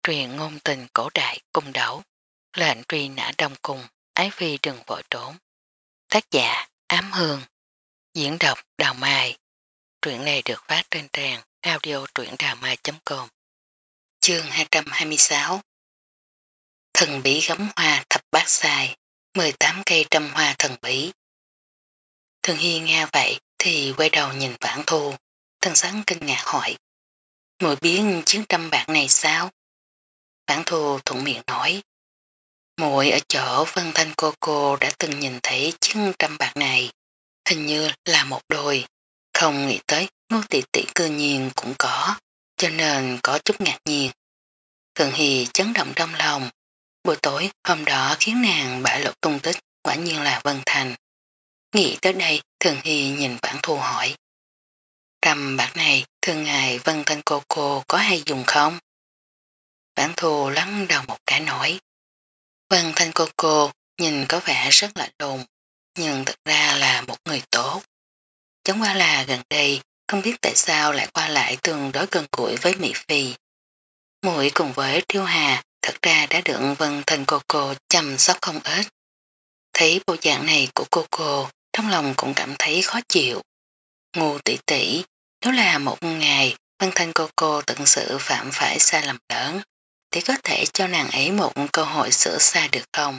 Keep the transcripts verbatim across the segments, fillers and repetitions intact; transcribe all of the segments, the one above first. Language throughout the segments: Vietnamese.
Truyền ngôn tình cổ đại cung đấu, lệnh truy nã đông cung, ái phi đừng vội trốn. Tác giả Ám Hương, diễn đọc Đào Mai. Truyện này được phát trên trang audio truyệnđàmai chấm com. Chương hai trăm hai mươi sáu. Thần bí gấm hoa thập bát sai, mười tám cây trăm hoa thần bí. Thường Hy nghe vậy thì quay đầu nhìn Vãn Thu, thần sắc kinh ngạc hỏi: muội biết chiến trăm bạc này sao? Vãn Thu thuận miệng nói: muội ở chỗ Vân Thanh cô cô đã từng nhìn thấy chiếc trăm bạc này, hình như là một đôi, không nghĩ tới Ngô tỷ tỷ cư nhiên cũng có, cho nên có chút ngạc nhiên. Thường Hy chấn động trong lòng, buổi tối hôm đó khiến nàng bại lộ tung tích quả nhiên là Vân Thanh. Nghĩ tới đây Thường Hy nhìn Vãn Thu hỏi: trăm bạc này thường ngày Vân Thanh cô cô có hay dùng không? Vãn Thu lắng đầu một cái nói: Vân Thanh cô cô nhìn có vẻ rất lạnh lùng, nhưng thật ra là một người tốt. Chẳng qua là gần đây không biết tại sao lại qua lại tương đối gần gũi với Mỹ Phi. Muội cùng với Triêu Hà thật ra đã được Vân Thanh cô cô chăm sóc không ít. Thấy bộ dạng này của cô cô, trong lòng cũng cảm thấy khó chịu. Ngu tỷ tỷ, nếu là một ngày Vân Thanh cô cô thực sự phạm phải sai lầm lớn, thì có thể cho nàng ấy một cơ hội sửa sai được không?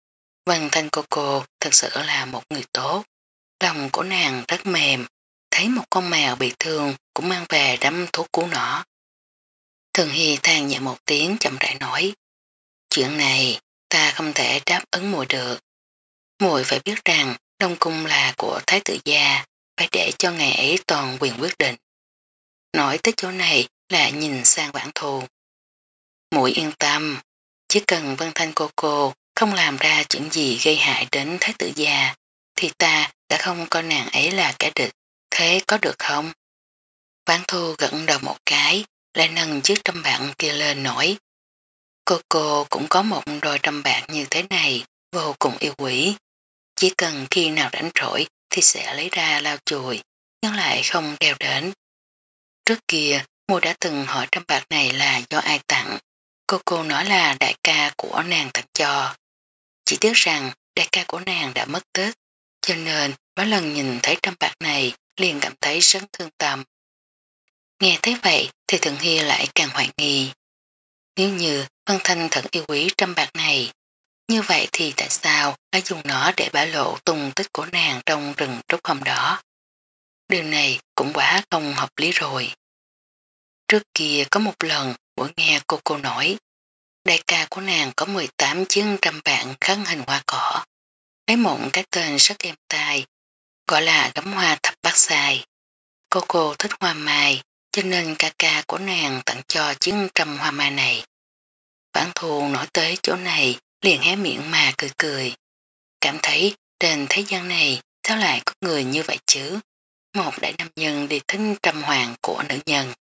Vân Thanh cô cô thật sự là một người tốt, lòng của nàng rất mềm, thấy một con mèo bị thương cũng mang về đấm thuốc cứu nó. Thường Hy than nhẹ một tiếng chậm rãi nói: chuyện này ta không thể đáp ứng muội được. Muội phải biết rằng Đông Cung là của Thái tử gia, phải để cho ngài ấy toàn quyền quyết định. Nói tới chỗ này là nhìn sang Vãn Thu. Muội yên tâm, chỉ cần Vân Thanh cô cô không làm ra chuyện gì gây hại đến Thái tử gia, thì ta đã không coi nàng ấy là kẻ địch, thế có được không? Vãn Thu gật đầu một cái, lại nâng chiếc trăm bạc kia lên nổi. Cô cô cũng có một đôi trăm bạc như thế này, vô cùng yêu quý. Chỉ cần khi nào rảnh rỗi thì sẽ lấy ra lau chùi, nhưng lại không đeo đến. Trước kia, Mô đã từng hỏi trăm bạc này là do ai tặng. Cô cô nói là đại ca của nàng tặng cho. Chỉ tiếc rằng đại ca của nàng đã mất tích, cho nên mỗi lần nhìn thấy trăm bạc này liền cảm thấy rất thương tâm. Nghe thấy vậy thì Thượng Hy lại càng hoài nghi. Nếu như Vân Thanh thật yêu quý trăm bạc này, như vậy thì tại sao đã dùng nó để bả lộ tung tích của nàng trong rừng trúc hôm đó? Điều này cũng quá không hợp lý rồi. Trước kia có một lần buổi nghe cô cô nói, đại ca của nàng có mười tám chiếc trăm bạc khắc hình hoa cỏ, lấy mộng cái tên rất êm tai, gọi là gấm hoa thập bát sai. Cô cô thích hoa mai, cho nên ca ca của nàng tặng cho chiếc trăm hoa mai này. Vãn Thu nói tới chỗ này liền hé miệng mà cười cười. Cảm thấy trên thế gian này sao lại có người như vậy chứ? Một đại nam nhân đi thính trăm hoàng của nữ nhân.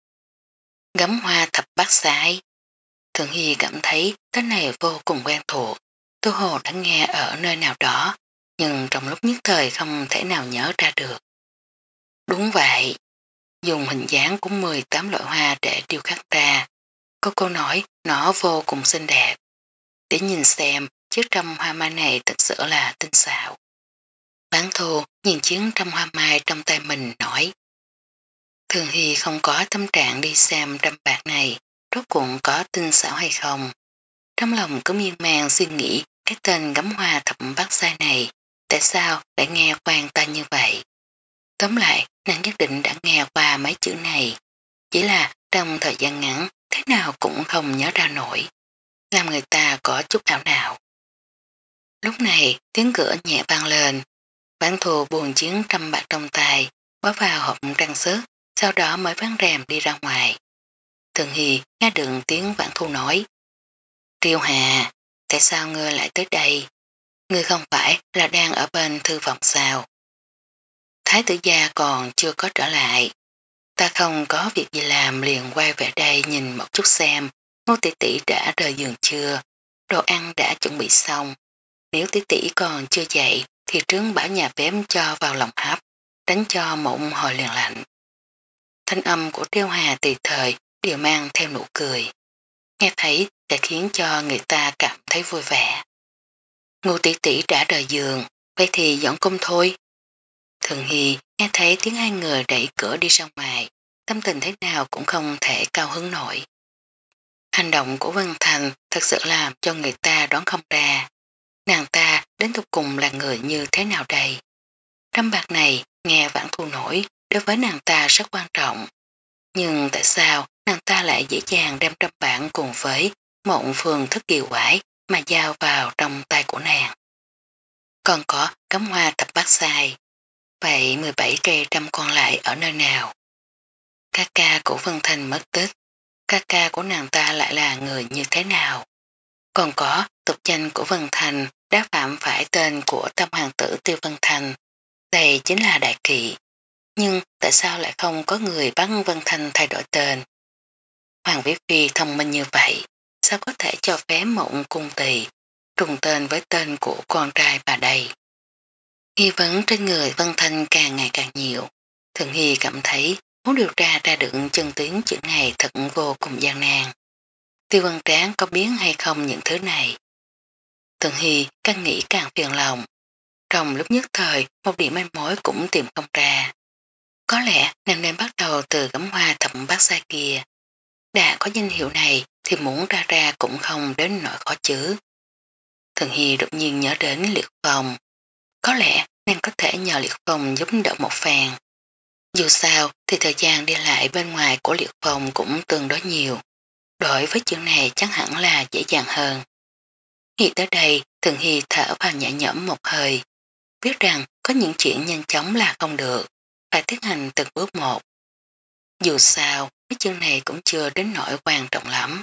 Gấm hoa thập bát sai. Thường Hy cảm thấy tên này vô cùng quen thuộc. Tô Hồ đã nghe ở nơi nào đó, nhưng trong lúc nhất thời không thể nào nhớ ra được. Đúng vậy, dùng hình dáng của mười tám loại hoa để điêu khắc ra. Cô cô nói nó vô cùng xinh đẹp. Để nhìn xem chiếc trăm hoa mai này thật sự là tinh xảo. Bán Thu nhìn chiếc trăm hoa mai trong tay mình nói. Thường Hy không có tâm trạng đi xem trăm bạc này rốt cuộc có tinh xảo hay không. Trong lòng có miên man suy nghĩ cái tên gấm hoa thập bát sai này tại sao lại nghe quen ta như vậy. Tóm lại nàng nhất định đã nghe qua mấy chữ này, chỉ là trong thời gian ngắn thế nào cũng không nhớ ra nổi, làm người ta có chút ảo não. Lúc này tiếng cửa nhẹ vang lên, Vãn Thu buồn chiến trăm bạc trong tay, bỏ vào hộp trang sức, sau đó mới ván rèm đi ra ngoài. Thường Hy nghe được tiếng Vãn Thu nói. Triêu Hà, tại sao ngươi lại tới đây? Ngươi không phải là đang ở bên thư phòng sao? Thái tử gia còn chưa có trở lại. Ta không có việc gì làm liền quay về đây nhìn một chút xem Ngô tỷ tỷ đã rời giường chưa, đồ ăn đã chuẩn bị xong. Nếu tỷ tỷ còn chưa dậy thì trướng bảo nhà bếp cho vào lòng hấp, đánh cho một hồi liền lạnh. Thanh âm của Triêu Hà tùy thời đều mang theo nụ cười. nghe thấy sẽ khiến cho người ta cảm thấy vui vẻ. Ngô tỷ tỷ đã rời giường, vậy thì dọn cung thôi. Thường Hy nghe thấy tiếng hai người đẩy cửa đi ra ngoài, tâm tình thế nào cũng không thể cao hứng nổi. Hành động của Vân Thành thật sự làm cho người ta đoán không ra. Nàng ta đến tục cùng là người như thế nào đây? Trăm bạc này nghe vãn thu nổi đối với nàng ta rất quan trọng. Nhưng tại sao nàng ta lại dễ dàng đem trăm bạc cùng với một phương thức kỳ quái mà giao vào trong tay của nàng? Còn có cắm hoa thập bát sai. Vậy mười bảy cây trăm còn lại ở nơi nào? Ca ca của Vân Thành mất tích. Ca ca của nàng ta lại là người như thế nào? Còn có tục danh của Vân Thành đã phạm phải tên của tam hoàng tử Tiêu Vân Thành. Đây chính là đại kỵ. Nhưng tại sao lại không có người bắt Vân Thành thay đổi tên? Hoàng Viết Phi thông minh như vậy, sao có thể cho phép mộng cung tỳ trùng tên với tên của con trai bà đây? Nghi vấn trên người Vân Thanh càng ngày càng nhiều. Thường Hy cảm thấy muốn điều tra ra được chân tướng chuyện này thật vô cùng gian nan. Tiêu Văn Tráng có biến hay không những thứ này? Thường Hy càng nghĩ càng phiền lòng. Trong lúc nhất thời, một điểm manh mối cũng tìm không ra. Có lẽ nàng nên bắt đầu từ gấm hoa thẩm bát sai kia. Đã có danh hiệu này thì muốn ra ra cũng không đến nỗi khó chứ. Thường Hy đột nhiên nhớ đến Liệt Phong. Có lẽ nàng có thể nhờ Liệt Phong giúp đỡ một phàn. Dù sao thì thời gian đi lại bên ngoài của Liệt Phong cũng tương đối nhiều. Đối với chuyện này chắc hẳn là dễ dàng hơn. Nghĩ tới đây, Thường Hy thở vào nhẹ nhõm một hơi. Biết rằng có những chuyện nhanh chóng là không được, phải tiến hành từng bước một. Dù sao, cái chuyện này cũng chưa đến nỗi quan trọng lắm.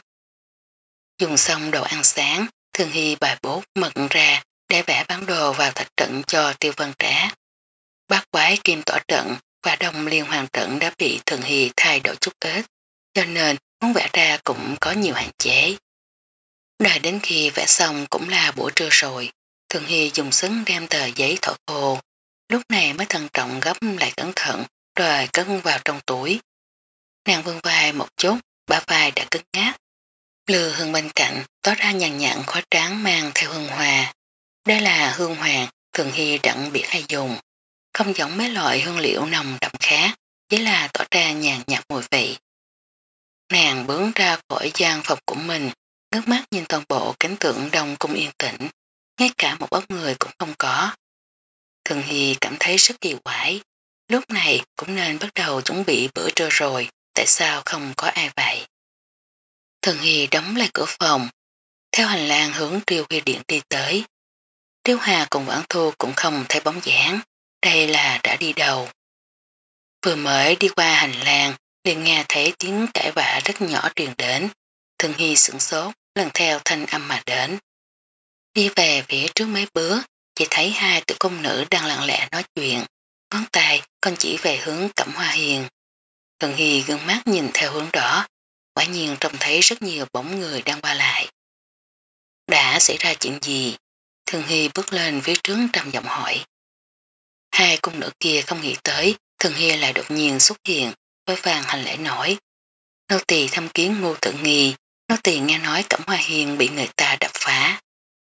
Dùng xong đồ ăn sáng, Thường Hy bài bốt mật ra để vẽ bản đồ vào thạch trận cho Tiêu Vân Trá. Bát quái kim tỏa trận và đông liên hoàng trận đã bị Thường Hy thay đổi chút ít, cho nên muốn vẽ ra cũng có nhiều hạn chế. Đợi đến khi vẽ xong cũng là buổi trưa rồi, Thường Hy dùng sức đem tờ giấy thổi khô, lúc này mới thận trọng gấp lại cẩn thận rồi cất vào trong túi. Nàng vươn vai một chút, bả vai đã cứng ngát. Lừa hương bên cạnh tỏ ra nhàn nhặn khói trắng mang theo hương hòa. Đây là hương hoàng Thường Hy đặng biệt hay dùng, không giống mấy loại hương liệu nồng đậm khác, chỉ là tỏ ra nhàn nhạt mùi vị. Nàng bướng ra khỏi gian phòng của mình, ngước mắt nhìn toàn bộ cảnh tượng đông cung yên tĩnh, ngay cả một bóng người cũng không có. Thường Hy cảm thấy rất kỳ quái, lúc này cũng nên bắt đầu chuẩn bị bữa trưa rồi, tại sao không có ai vậy? Thường Hy đóng lại cửa phòng, theo hành lang hướng Triêu Huy Điện đi tới. Triêu Hà cùng Vãn Thu cũng không thấy bóng dáng, đây là đã đi đâu. Vừa mới đi qua hành lang, liền nghe thấy tiếng cãi vã rất nhỏ truyền đến. Thường Hy sửng sốt, lần theo thanh âm mà đến. Đi về phía trước mấy bước, chỉ thấy hai tiểu công nữ đang lặng lẽ nói chuyện, ngón tay còn chỉ về hướng Cẩm Hoa Hiền. Thường Hy gương mắt nhìn theo hướng đó, quả nhiên trông thấy rất nhiều bóng người đang qua lại. Đã xảy ra chuyện gì? Thường Hy bước lên phía trước trầm giọng hỏi. Hai cung nữ kia không nghĩ tới, Thường Hy lại đột nhiên xuất hiện, với vàng hành lễ nổi. Nô tỳ thăm kiến Ngô Tự Nghi, nô tỳ nghe nói Cẩm Hoa Hiền bị người ta đập phá.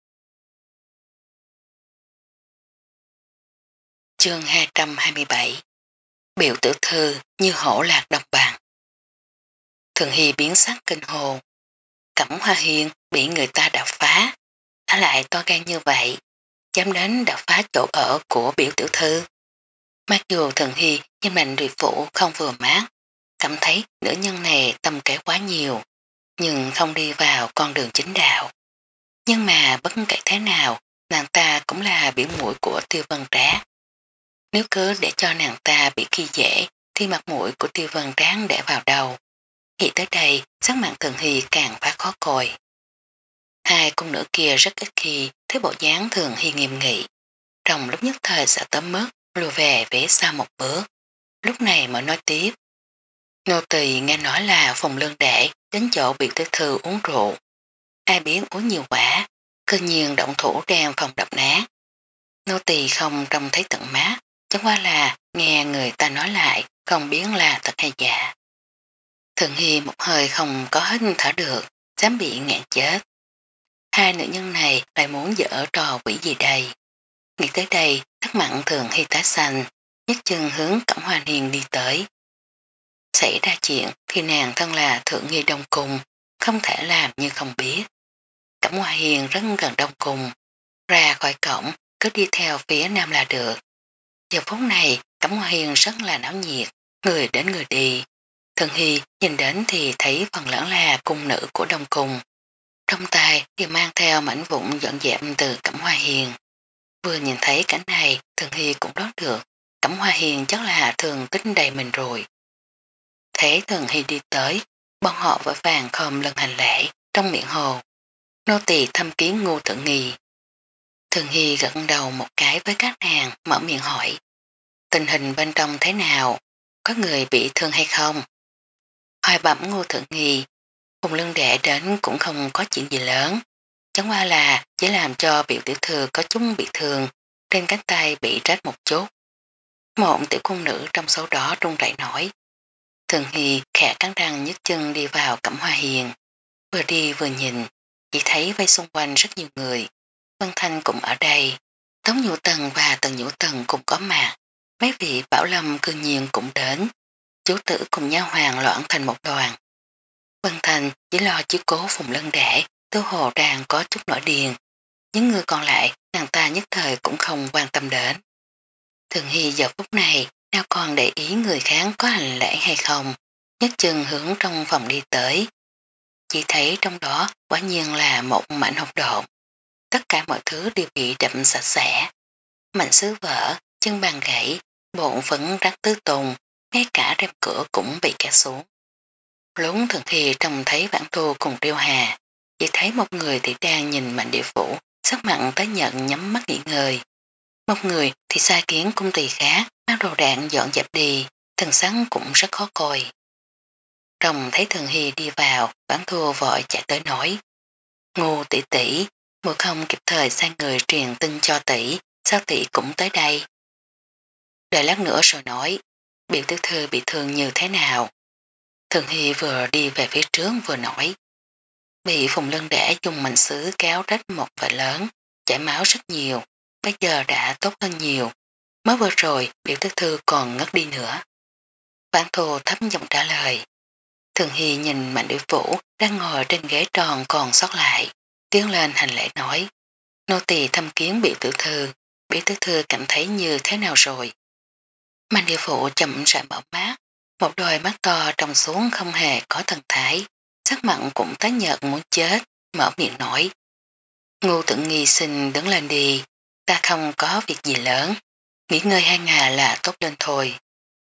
Chương hai trăm hai mươi bảy Biểu tử thư như hổ lạc đồng bằng. Thường Hy biến sắc kinh hồn. Cẩm Hoa Hiền bị người ta đập phá, đã lại to gan như vậy, dám đến đập phá chỗ ở của biểu tiểu thư. Mặc dù Thường Hy như mạnh rụy phủ không vừa mát, cảm thấy nữ nhân này tâm kế quá nhiều, nhưng không đi vào con đường chính đạo. Nhưng mà bất kể thế nào, nàng ta cũng là biểu mũi của Tiêu Vân Trá. Nếu cứ để cho nàng ta bị khi dễ, thì mặt mũi của Tiêu Vân Tráng để vào đầu. Nghĩ tới đây, sắc mặt Thường Hy càng phát khó coi. Hai cung nữ kia rất ít khi thấy bộ dáng Thường Hy nghiêm nghị. Trong lúc nhất thời sợ tấm mất, lùi về phía sau một bước. Lúc này mới nói tiếp. Nô tỳ nghe nói là phòng lương đệ đến chỗ biểu tử thư uống rượu. Ai biết uống nhiều quả, cơ nhiên động thủ đem phòng đập nát. Nô tỳ không trông thấy tận mát, chẳng qua là nghe người ta nói lại, không biết là thật hay giả. Thường Hy một hơi không có hết thở được, dám bị ngạn chết. Hai nữ nhân này lại muốn dở trò quỷ gì đây? Nghĩ tới đây, sắc mặn thường hy tá xanh, nhấc chân hướng Cẩm Hoa Hiền đi tới. Xảy ra chuyện thì nàng thân là thượng nghi đông cung, không thể làm như không biết. Cẩm Hoa Hiền rất gần đông cung, ra khỏi cổng, cứ đi theo phía nam là được. Giờ phút này, Cẩm Hoa Hiền rất là náo nhiệt, người đến người đi. Thường Hy nhìn đến thì thấy phần lớn là cung nữ của đông cung. Trong tay thì mang theo mảnh vụn dọn dẹp từ Cẩm Hoa Hiền. Vừa nhìn thấy cảnh này, Thường Hy cũng đoán được, Cẩm Hoa Hiền chắc là thường tính đầy mình rồi. Thế Thường Hy đi tới, bọn họ vội vàng khom lưng hành lễ, trong miệng hồ. Nô tỳ thăm kiến Ngô Thượng Nghi. Thường Hy gật đầu một cái với các nàng, mở miệng hỏi. Tình hình bên trong thế nào? Có người bị thương hay không? Hoài bẩm Ngô Thượng Nghi, Phùng Lương Đệ đến cũng không có chuyện gì lớn. Chẳng qua là chỉ làm cho biểu tiểu thư có chút bị thương, trên cánh tay bị rách một chút. Một tiểu cung nữ trong số đó run rẩy nổi. Thường Hy khẽ cắn răng nhấc chân đi vào Cẩm Hoa Hiền. Vừa đi vừa nhìn, chỉ thấy vây xung quanh rất nhiều người. Vân Thanh cũng ở đây, Tống Nhũ Tần và Tần Nhũ Tần cũng có mặt. Mấy vị Bảo Lâm cư nhiên cũng đến. Chú tử cùng nhau hoàng loạn thành một đoàn. Vân Thanh chỉ lo chiếu cố Phùng Lân Đệ, Tư Hồ đang có chút nổi điền. Những người còn lại, nàng ta nhất thời cũng không quan tâm đến. Thường Hy giờ phút này, nào còn để ý người khác có hành lễ hay không, nhấc chân hướng trong phòng đi tới. Chỉ thấy trong đó quả nhiên là một mảnh hộp độn. Tất cả mọi thứ đều bị đậm sạch sẽ. Mảnh sứ vỡ, chân bàn gãy, bộn phấn rắc tứ tùng, ngay cả rèm cửa cũng bị kéo xuống. Lốn Thường Hy trông thấy Vãn Thu cùng Triêu Hà, chỉ thấy một người thì đang nhìn Mạnh Địa Phủ, sắc mặn tới nhận nhắm mắt nghỉ ngơi. Một người thì sai kiến cung tỳ khác, mang đồ đạn dọn dẹp đi, thần sắc cũng rất khó coi. Trông thấy Thường Hy đi vào, Vãn Thu vội chạy tới nói. Ngô tỷ tỷ, muội không kịp thời sai người truyền tin cho tỷ, sao tỷ cũng tới đây. Đợi lát nữa rồi nói, biểu tiểu thư bị thương như thế nào. Thường Hy vừa đi về phía trước vừa nói. Bị Phùng Lân Đẻ dùng mảnh sứ kéo rách một vệt lớn, chảy máu rất nhiều, bây giờ đã tốt hơn nhiều. Mới vừa rồi biểu tiểu thư còn ngất đi nữa. Vãn Thu thấp giọng trả lời. Thường Hy nhìn Mạnh Địa Phủ đang ngồi trên ghế tròn còn sót lại, tiến lên hành lễ nói. Nô tỳ thăm kiến biểu tiểu thư, biểu tiểu thư cảm thấy như thế nào rồi. Mạnh Địa Phủ chậm rãi mở mắt, một đôi mắt to trông xuống không hề có thần thái, sắc mặn cũng tái nhợt muốn chết, mở miệng nói. Ngô Tưởng Nghi xin đứng lên đi, ta không có việc gì lớn, nghỉ ngơi hai ngày là tốt lên thôi.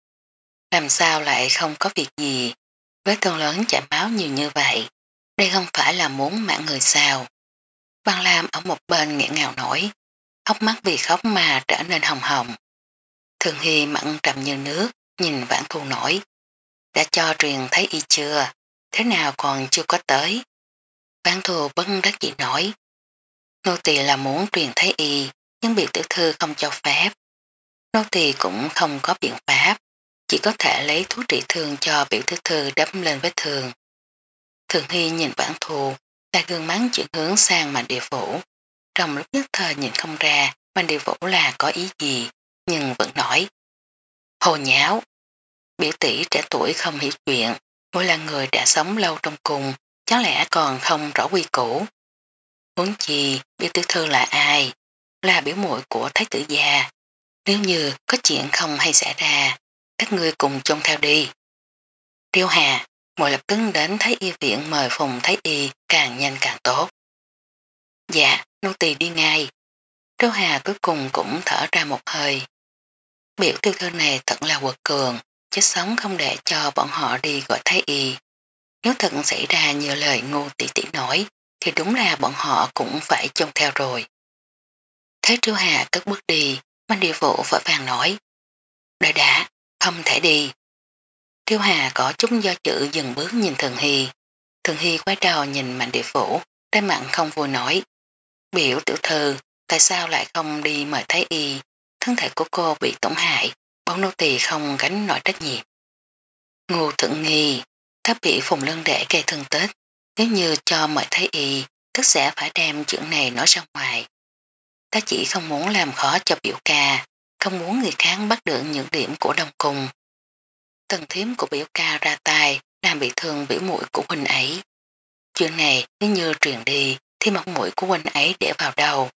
Làm sao lại không có việc gì, vết thương lớn chảy máu nhiều như vậy, đây không phải là muốn mạng người sao. Văn Lam ở một bên nghẹn ngào nổi, hốc mắt vì khóc mà trở nên hồng hồng. Thường Hy mặn trầm như nước, nhìn Vãn Thu nổi. Đã cho truyền thấy y chưa, thế nào còn chưa có tới. Vãn Thu bất đắc dĩ nổi. Nô tỳ là muốn truyền thấy y, nhưng bị tiểu thư không cho phép. Nô tỳ cũng không có biện pháp, chỉ có thể lấy thuốc trị thương cho biểu tiểu thư đắp lên vết thương. Thường Hy nhìn Vãn Thu, lại gương mắng chuyển hướng sang Mạnh Địa Phủ. Trong lúc nhất thời nhìn không ra Mạnh Địa Phủ là có ý gì, nhưng vẫn nói. Hồ nháo, biểu tỷ trẻ tuổi không hiểu chuyện, mỗi là người đã sống lâu trong cùng, chắc lẽ còn không rõ quy củ. Huống chi, biểu tiểu thư là ai? Là biểu muội của thái tử gia. Nếu như có chuyện không hay xảy ra, các ngươi cùng trông theo đi. Triêu Hà, muội lập tức đến Thái Y viện mời Phùng Thái Y càng nhanh càng tốt. Dạ, nô tỳ đi ngay. Triêu Hà cuối cùng cũng thở ra một hơi. Biểu tiêu thư này thật là quật cường, chết sống không để cho bọn họ đi gọi Thái Y. Nếu thật xảy ra như lời Ngô tỷ tỷ nói, thì đúng là bọn họ cũng phải trông theo rồi. Thế Triêu Hà cất bước đi, Mạnh Địa Vũ vội vàng nói. Đợi đã, không thể đi. Triêu Hà có chút do dự dừng bước nhìn Thường Hy. Thường Hy quay đầu nhìn Mạnh Địa Vũ, trái mặn không vui nói. Biểu tiểu thư, tại sao lại không đi mời Thái Y? Thân thể của cô bị tổn hại, bọn nô tỳ không gánh nổi trách nhiệm. Ngô Thượng Nghi, ta bị Phùng Lân Đệ gây thương tích. Nếu như cho mời Thái Y, tất sẽ phải đem chuyện này nói ra ngoài. Ta chỉ không muốn làm khó cho biểu ca, không muốn người khác bắt được những điểm của Đông Cung. Tần thiếm của biểu ca ra tay, làm bị thương biểu mũi của huynh ấy. Chuyện này nếu như truyền đi, thì mặt mũi của huynh ấy để vào đầu.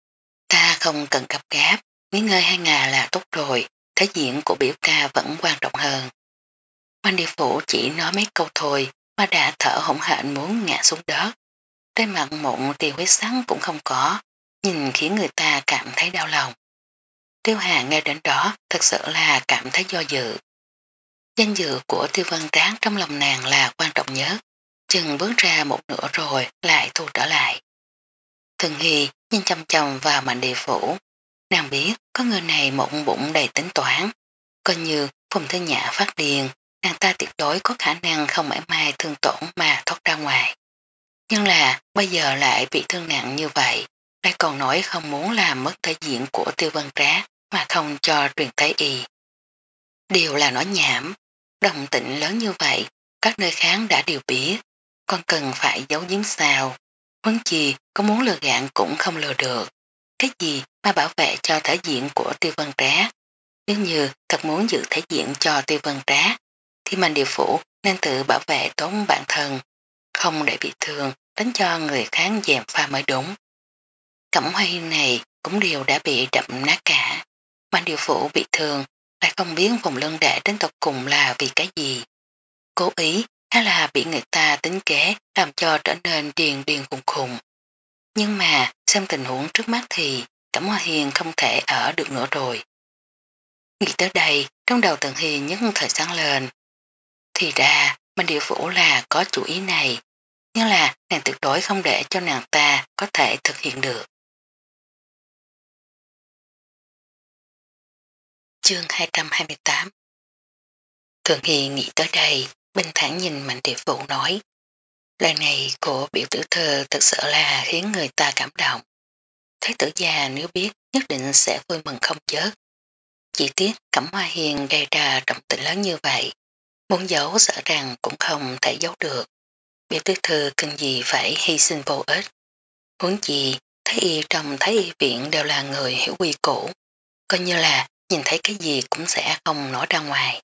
Ta không cần gấp gáp, nghỉ ngơi hai ngày là tốt rồi, thế diện của biểu ca vẫn quan trọng hơn. Quan địa phủ chỉ nói mấy câu thôi mà đã thở hổn hển muốn ngã xuống đất. Trên mặt một tia huyết sắn cũng không có, nhìn khiến người ta cảm thấy đau lòng. Tiêu Hà nghe đến đó thật sự là cảm thấy do dự. Danh dự của Tiêu Văn Tráng trong lòng nàng là quan trọng nhất, chừng bước ra một nửa rồi lại thu trở lại. Thường Hy nhìn chăm chăm vào mạnh địa phủ, nàng biết có người này một bụng đầy tính toán, coi như Phùng Thế Nhã phát điên, nàng ta tuyệt đối có khả năng không mãi mai thương tổn mà thoát ra ngoài. Nhưng là bây giờ lại bị thương nặng như vậy, lại còn nói không muốn làm mất thể diện của Tiêu Văn Trác mà không cho truyền thái y. Điều là nói nhảm, đồng tịnh lớn như vậy, các nơi kháng đã điều biết, còn cần phải giấu giếm sao. Huống chi có muốn lừa gạn cũng không lừa được. Cái gì mà bảo vệ cho thể diện của Tiêu Văn Trác? Nếu như thật muốn giữ thể diện cho Tiêu Văn Trác, thì Mạnh Địa Phủ nên tự bảo vệ tốn bản thân, không để bị thương, đánh cho người kháng dèm pha mới đúng. Cẩm hoa hiên này cũng đều đã bị đậm nát cả. Mạnh Địa Phủ bị thương, lại không biết vùng lưng đệ đến tộc cùng là vì cái gì. Cố ý hay là bị người ta tính kế làm cho trở nên điền điền khùng khùng. Nhưng mà xem tình huống trước mắt thì Cẩm Hoa Hiền không thể ở được nữa rồi. Nghĩ tới đây, trong đầu Tần Hy nhất thời sáng lên. Thì ra, Mạnh Địa Phủ là có chủ ý này, nhưng là nàng tuyệt đối không để cho nàng ta có thể thực hiện được. Chương hai trăm hai mươi tám. Thường Hy nghĩ tới đây, bình thản nhìn Mạnh Địa Phủ nói. Lời này của biểu tử thơ thật sự là khiến người ta cảm động. Thái tử già nếu biết nhất định sẽ vui mừng không chết. Chỉ tiếc Cẩm Hoa Hiền gây ra động tĩnh lớn như vậy. Muốn giấu sợ rằng cũng không thể giấu được. Biểu tử thư cần gì phải hy sinh vô ích. Huống gì, Thái y trong Thái y viện đều là người hiểu quy củ. Coi như là nhìn thấy cái gì cũng sẽ không nói ra ngoài.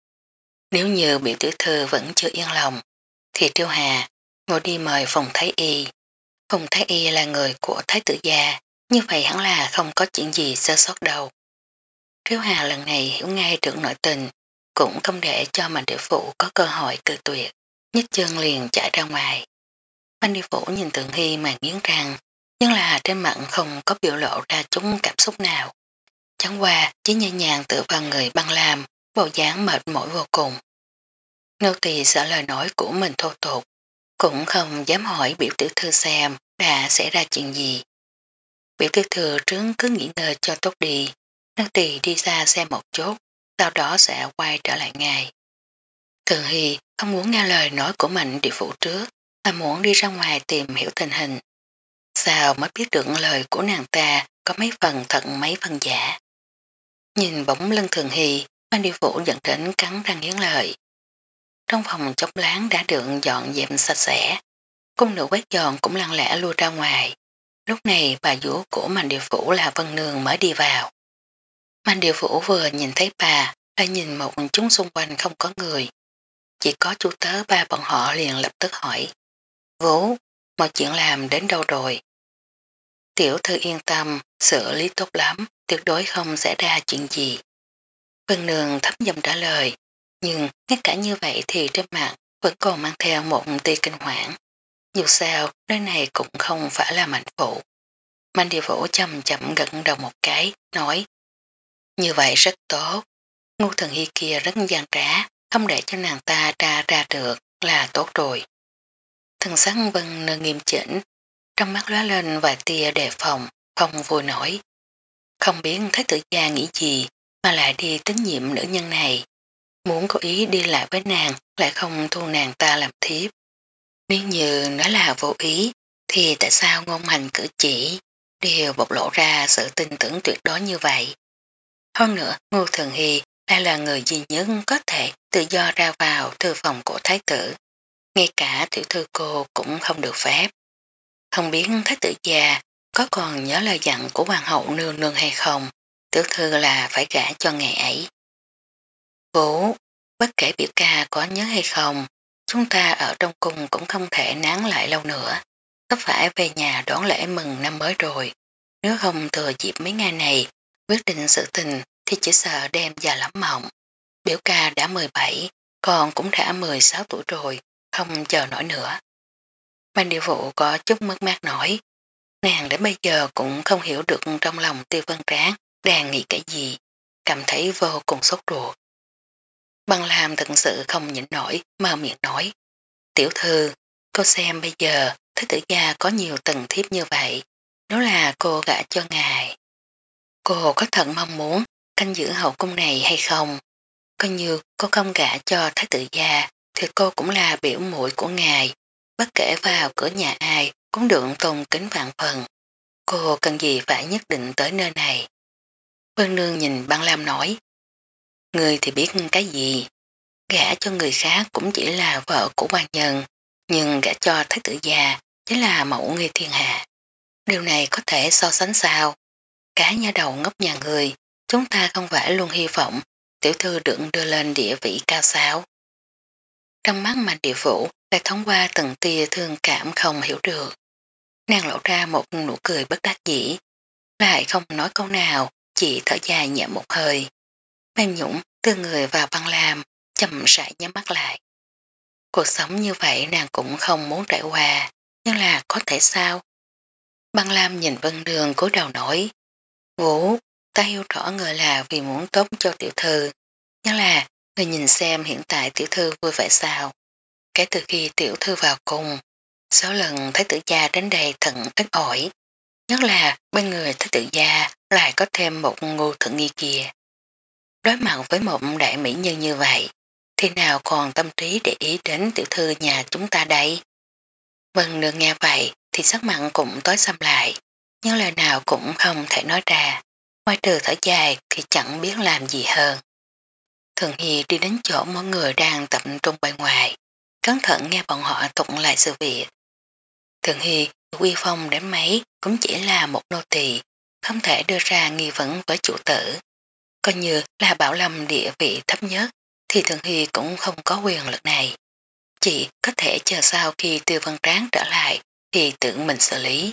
Nếu như biểu tử thư vẫn chưa yên lòng, thì Triêu Hà ngồi đi mời Phùng Thái y. Phùng Thái y là người của Thái tử gia, như vậy hẳn là không có chuyện gì sơ sót đâu. Triêu Hà lần này hiểu ngay được nội tình, cũng không để cho Mạnh Địa Phụ có cơ hội cự tuyệt, nhích chân liền chạy ra ngoài. Mạnh Địa Phụ nhìn Tượng Hy mà nghiến răng, nhưng là trên mặt không có biểu lộ ra chút cảm xúc nào. Chẳng qua chỉ nhẹ nhàng tựa vào người băng làm, bộ dáng mệt mỏi vô cùng. Nô tỳ sợ lời nói của mình thô tục, cũng không dám hỏi biểu tiểu thư xem đã xảy ra chuyện gì. Biểu tiểu thư trứng cứ nghỉ ngơi cho tốt đi, nô tỳ đi ra xem một chút, sau đó sẽ quay trở lại ngay. Thường Hy không muốn nghe lời nói của Mạnh Địa Phụ trước, mà muốn đi ra ngoài tìm hiểu tình hình. Sao mới biết được lời của nàng ta có mấy phần thật mấy phần giả. Nhìn bóng lưng Thường Hy, Mạnh Địa Phụ dẫn đến cắn răng nghiến lợi. Trong phòng chốc láng đã được dọn dẹp sạch sẽ, cung nữ quét dọn cũng lặng lẽ lui ra ngoài. Lúc này bà vú của Mạnh Địa Phủ là Vân Nương mới đi vào. Mạnh Địa Phủ vừa nhìn thấy bà, lại nhìn một chúng xung quanh không có người. Chỉ có chú tớ ba bọn họ liền lập tức hỏi. Vũ, mọi chuyện làm đến đâu rồi? Tiểu thư yên tâm, xử lý tốt lắm, tuyệt đối không xảy ra chuyện gì. Vân Nương thấp giọng trả lời, nhưng ngay cả như vậy thì trên mặt vẫn còn mang theo một tia kinh hoảng. Dù sao, nơi này cũng không phải là Mạnh Phụ. Mạnh Địa Phủ chậm chậm gật đầu một cái, nói như vậy rất tốt. Ngô Thần Hy kia rất gian trá, không để cho nàng ta ra ra được là tốt rồi. Thần sắc Vân Nương nghiêm chỉnh, trong mắt lóe lên vài tia đề phòng, không vui nổi. Không biết Thái tử gia nghĩ gì mà lại đi tín nhiệm nữ nhân này. Muốn có ý đi lại với nàng lại không thu nàng ta làm thiếp. Nếu như nó là vô ý thì tại sao ngôn hành cử chỉ đều bộc lộ ra sự tin tưởng tuyệt đối như vậy. Hơn nữa Ngô Thường Hy lại là người duy nhất có thể tự do ra vào thư phòng của thái tử. ngay cả tiểu thư cô cũng không được phép. Không biết thái tử già có còn nhớ lời dặn của hoàng hậu nương nương hay không, tiểu thư là phải gả cho ngày ấy. Vũ, bất kể biểu ca có nhớ hay không, chúng ta ở trong cung cũng không thể nán lại lâu nữa. Sắp phải về nhà đón lễ mừng năm mới rồi. Nếu không thừa dịp mấy ngày này, quyết định sự tình thì chỉ sợ đem già lắm mộng. Biểu ca đã mười bảy, còn cũng đã mười sáu tuổi rồi, không chờ nổi nữa. Ban điều vụ có chút mất mát nổi. Nàng đến bây giờ cũng không hiểu được trong lòng Tiêu Vân Tráng đang nghĩ cái gì, cảm thấy vô cùng sốt ruột. Băng Lam thật sự không nhịn nổi, mở miệng nói. Tiểu thư, cô xem bây giờ thái tử gia có nhiều tầng thiếp như vậy, nếu là cô gả cho ngài. Cô có thật mong muốn canh giữ hậu cung này hay không? Coi như cô không gả cho thái tử gia thì cô cũng là biểu muội của ngài, bất kể vào cửa nhà ai cũng được tôn kính vạn phần. Cô cần gì phải nhất định tới nơi này? Vân Nương nhìn Băng Lam nói. Người thì biết cái gì? Gả cho người khác cũng chỉ là vợ của quan nhân, nhưng gả cho thái tử gia chính là mẫu người thiên hạ. Điều này có thể so sánh sao? Cái nhà đầu ngốc nhà người, chúng ta không phải luôn hy vọng tiểu thư được đưa lên địa vị cao sao. Trong mắt Mạnh Địa Vũ lại thông qua từng tia thương cảm không hiểu được. Nàng lộ ra một nụ cười bất đắc dĩ, lại không nói câu nào, chỉ thở dài nhẹ một hơi. Mềm nhũng đưa người vào băng làm, chậm rãi nhắm mắt lại. Cuộc sống như vậy nàng cũng không muốn trải qua, nhưng là có thể sao? Băng Lam nhìn Vân Đường cúi đầu nói, Vũ, ta hiểu rõ người là vì muốn tốt cho tiểu thư, nhưng là người nhìn xem hiện tại tiểu thư vui vẻ sao. Kể từ khi tiểu thư vào cùng, số lần thấy tử gia đến đây thận ít ỏi, nhất là bên người thấy tử gia lại có thêm một ngu thận nghi kia. Đối mặt với một đại mỹ nhân như vậy, thì nào còn tâm trí để ý đến tiểu thư nhà chúng ta đây? Vân Nương nghe vậy thì sắc mặn cũng tối xăm lại, nhưng lời nào cũng không thể nói ra, ngoài trừ thở dài thì chẳng biết làm gì hơn. Thường Hy đi đến chỗ mọi người đang tập trung bên ngoài, cẩn thận nghe bọn họ tụng lại sự việc. Thường Hy uy phong đến mấy cũng chỉ là một nô tỳ, không thể đưa ra nghi vấn với chủ tử. Coi như là Bảo Lâm địa vị thấp nhất thì Thường Hy cũng không có quyền lực này. Chỉ có thể chờ sau khi Tiêu Văn Tráng trở lại thì tự mình xử lý.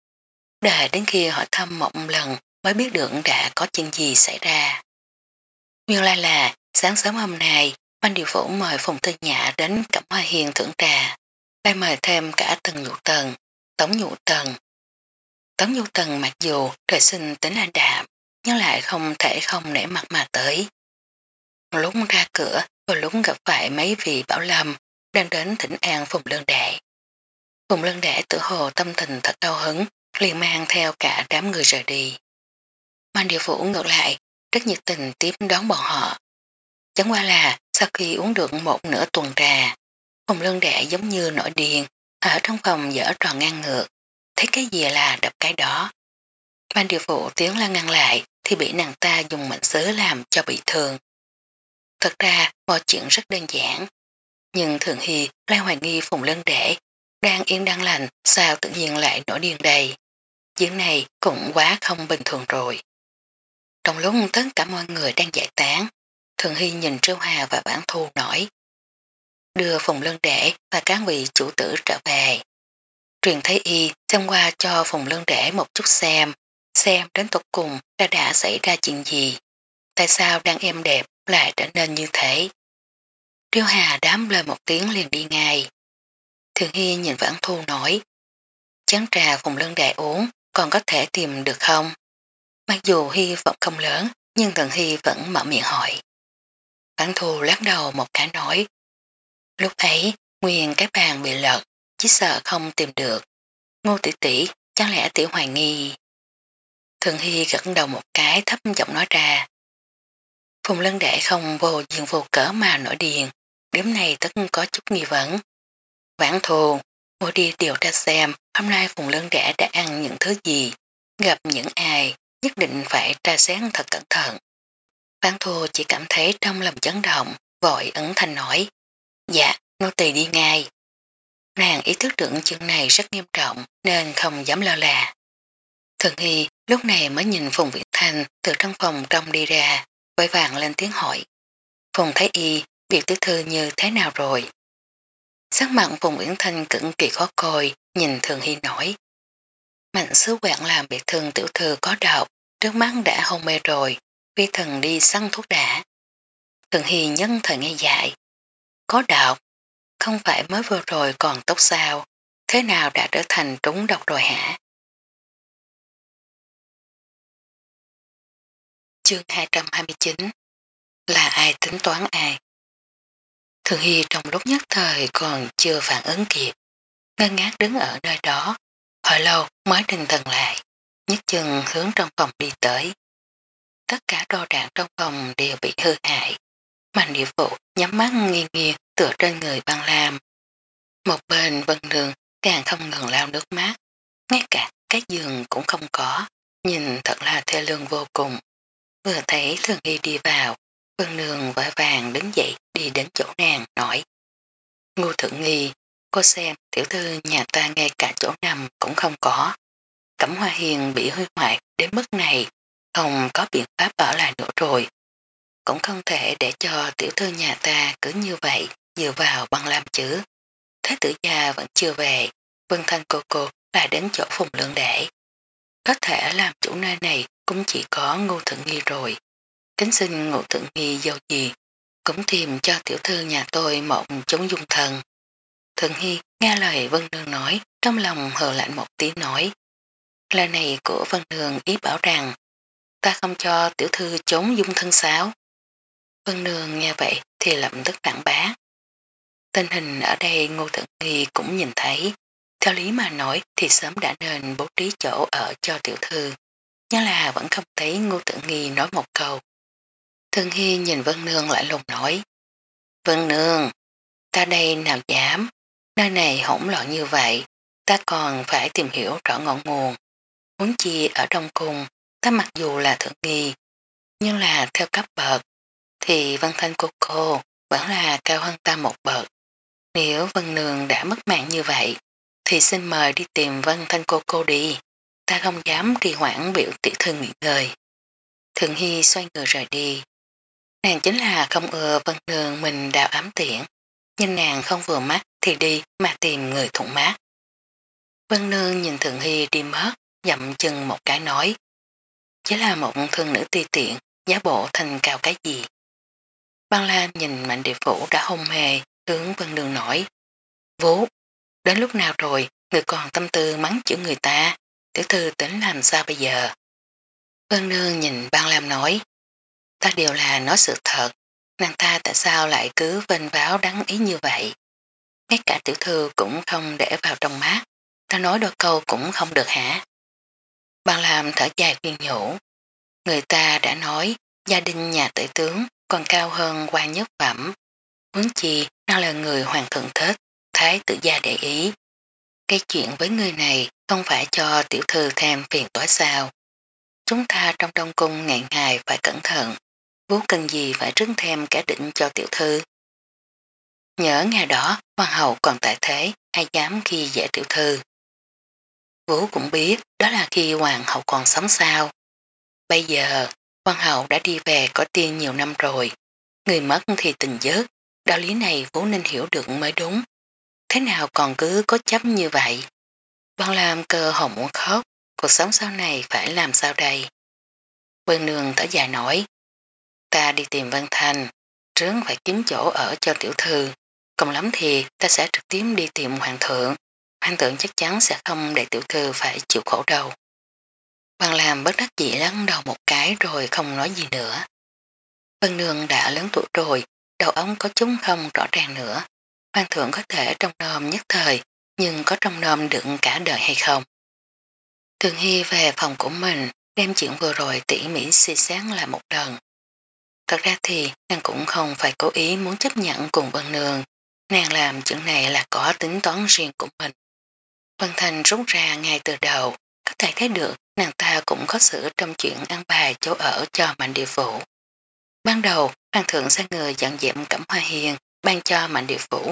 Đợi đến khi hỏi thăm một lần mới biết được đã có chuyện gì xảy ra. Nguyên lai là sáng sớm hôm nay Ban Điều Phủ mời Phùng Tư Nhã đến Cẩm Hoa Hiền thưởng trà, lại mời thêm cả Tần Nhụ Tần, Tống Nhụ Tần. Tống Nhụ Tần mặc dù trời sinh tính là đạm, nhưng lại không thể không nể mặt mà tới. Lúc ra cửa, vừa lúc gặp phải mấy vị Bảo Lâm đang đến thỉnh an Phùng Lương Đệ. Phùng Lương Đệ tự hồ tâm tình thật cao hứng, liền mang theo cả đám người rời đi. Ban Điều Phủ ngược lại, rất nhiệt tình tiếp đón bọn họ. Chẳng qua là sau khi uống được một nửa tuần trà, Phùng Lương Đệ giống như nổi điên, ở trong phòng dở trò ngang ngược, thấy cái gì là đập cái đó. Ban Điều Phụ tiến lên ngăn lại thì bị nàng ta dùng mệnh sứ làm cho bị thương. Thật ra mọi chuyện rất đơn giản, nhưng Thường Hy lại hoài nghi Phùng Lương Đệ đang yên đang lành sao tự nhiên lại nổi điên đây. Chuyện này cũng quá không bình thường rồi. Trong lúc tất cả mọi người đang giải tán, Thường Hy nhìn Trương Hà và Bản Thu nói, đưa Phùng Lương Đệ và các vị chủ tử trở về. Truyền Thái Y xem qua cho Phùng Lương Đệ một chút xem, xem đến tục cùng đã đã xảy ra chuyện gì, tại sao đang êm đẹp lại trở nên như thế. Triêu Hà đám lời một tiếng liền đi ngay. Thường Hy nhìn Vãn Thu nói, chén trà Phùng Lương Đệ uống còn có thể tìm được không? Mặc dù hy vọng không lớn, nhưng Thường Hy vẫn mở miệng hỏi. Vãn Thu lắc đầu một cái nói, lúc ấy nguyên cái bàn bị lật, chỉ sợ không tìm được. Ngô tỷ tỷ, chẳng lẽ tiểu hoài nghi? Thường Hy gật đầu một cái thấp giọng nói ra. Phùng Lân Đệ không vô duyên vô cỡ mà nổi điền, điểm này tất có chút nghi vấn. Vãn Thù, mua đi điều tra xem hôm nay Phùng Lân Đệ đã ăn những thứ gì, gặp những ai, nhất định phải tra xét thật cẩn thận. Vãn Thù chỉ cảm thấy trong lòng chấn động, vội ấn thanh nói. Dạ, nô tỳ đi ngay. Nàng ý thức được chuyện này rất nghiêm trọng nên không dám lơ là. Thường Hy lúc này mới nhìn Phùng Viễn Thanh từ trong phòng trong đi ra, vội vàng lên tiếng hỏi. Phùng Thái Y, việc tiểu thư như thế nào rồi? Sắc mặt Phùng Viễn Thanh cực kỳ khó coi, nhìn Thường Hy nói. Mạnh sứ quản làm bị thương tiểu thư có độc, trước mắt đã hôn mê rồi, vi thần đi săn thuốc đã. Thường Hy nhân thời nghe dại. Có độc, không phải mới vừa rồi còn tốt sao, thế nào đã trở thành trúng độc rồi hả? Chương hai trăm hai mươi chín là ai tính toán ai? Thường Hy trong lúc nhất thời còn chưa phản ứng kịp, ngơ ngác đứng ở nơi đó, hồi lâu mới định thần lại, nhấc chân hướng trong phòng đi tới. Tất cả đồ đạc trong phòng đều bị hư hại, Mạnh địa phụ nhắm mắt nghiêng nghiêng tựa trên người băng lam. Một bên Vân Nương càng không ngừng lao nước mắt, ngay cả cái giường cũng không có, nhìn thật là thê lương vô cùng. Vừa thấy Thường Hy đi vào, Vân Nương vội vàng đứng dậy đi đến chỗ nàng nói. Ngô Thượng Nghi, cô xem tiểu thư nhà ta ngay cả chỗ nằm cũng không có. Cẩm Hoa Hiền bị hư hoại đến mức này, không có biện pháp ở lại nữa rồi. Cũng không thể để cho tiểu thư nhà ta cứ như vậy dựa vào băng lam chứ. Thế tử gia vẫn chưa về, Vân Thanh cô cô lại đến chỗ Phùng Lượng để. Có thể làm chủ nơi này cũng chỉ có Ngô Thượng Nghi rồi. Kính xin Ngô Thượng Nghi giàu gì, cũng tìm cho tiểu thư nhà tôi một chống dung thần. Thượng Hy nghe lời Vân Nương nói, trong lòng hờ lạnh một tiếng nói. Lời này của Vân Nương ý bảo rằng, ta không cho tiểu thư chống dung thân sáo. Vân Nương nghe vậy thì lập tức phản bác. Tình hình ở đây Ngô Thượng Nghi cũng nhìn thấy, theo lý mà nói thì sớm đã nên bố trí chỗ ở cho tiểu thư, nhưng là vẫn không thấy Ngô Thượng Nghi nói một câu. Thường Hy nhìn Vân Nương lại lùng nói, Vân Nương, ta đây nào dám, nơi này hỗn loạn như vậy, ta còn phải tìm hiểu rõ ngọn nguồn. Muốn chi ở trong cung, ta mặc dù là thượng nghi, nhưng là theo cấp bậc, thì Vân Thanh cô cô vẫn là cao hơn ta một bậc. Nếu Vân Nương đã mất mạng như vậy, thì xin mời đi tìm Vân Thanh cô cô đi. Ta không dám trì hoãn biểu tiểu thư nghỉ ngơi. Thường Hy xoay người rời đi. Nàng chính là không ưa Vân Nương mình đào ám tiễn, nhưng nàng không vừa mắt thì đi mà tìm người thuận mát. Vân Nương nhìn Thường Hy đi mất, dậm chân một cái nói, chỉ là một thương nữ ti tiện, giá bộ thành cao cái gì. Băng Lam nhìn Mạnh Địa Phủ đã hôn mê, hướng Vân Nương nói, Vú, đến lúc nào rồi, người còn tâm tư mắng chữ người ta, tiểu thư tính làm sao bây giờ. Vân Nương nhìn Băng Lam nói, ta đều là nói sự thật, nàng ta tại sao lại cứ vênh váo đắng ý như vậy. Ngay cả tiểu thư cũng không để vào trong mắt, ta nói đôi câu cũng không được hả. Băng Lam thở dài khuyên nhủ, người ta đã nói gia đình nhà tể tướng còn cao hơn quan nhất phẩm, huống chi nó là người hoàng thượng thích, thái tử gia để ý. Cái chuyện với người này không phải cho tiểu thư thêm phiền toái sao. Chúng ta trong đông cung ngày ngày phải cẩn thận, vú cần gì phải trứng thêm kẻ định cho tiểu thư. Nhớ ngày đó hoàng hậu còn tại thế, ai dám khi dễ tiểu thư. Vú cũng biết đó là khi hoàng hậu còn sống sao. Bây giờ hoàng hậu đã đi về có tiên nhiều năm rồi, người mất thì tình dớt, đạo lý này vú nên hiểu được mới đúng. Thế nào còn cứ có chấp như vậy? Văn Lam cơ hồng muốn khóc, cuộc sống sau này phải làm sao đây? Vân Nương thở dài nói, ta đi tìm Vân Thanh, trướng phải kiếm chỗ ở cho tiểu thư, cùng lắm thì ta sẽ trực tiếp đi tìm hoàng thượng, hoàng thượng chắc chắn sẽ không để tiểu thư phải chịu khổ đâu. Văn Lam bất đắc dĩ lắc đầu một cái rồi không nói gì nữa. Vân Nương đã lớn tuổi rồi, đầu óc có chúng không rõ ràng nữa, hoàng thượng có thể trong nôm nhất thời, nhưng có trong nôm đựng cả đời hay không? Thường Hy về phòng của mình, đem chuyện vừa rồi tỉ mỉ suy sáng lại một lần. Thật ra thì nàng cũng không phải cố ý muốn chấp nhận cùng Vân Nương, nàng làm chuyện này là có tính toán riêng của mình. Vân Thành rút ra ngay từ đầu, có thể thấy được nàng ta cũng có sự trong chuyện ăn bài chỗ ở cho Mạnh Địa Phủ. Ban đầu, hoàng thượng sai người dọn dẹp Cẩm Hoa Hiền, ban cho Mạnh Địa Phủ,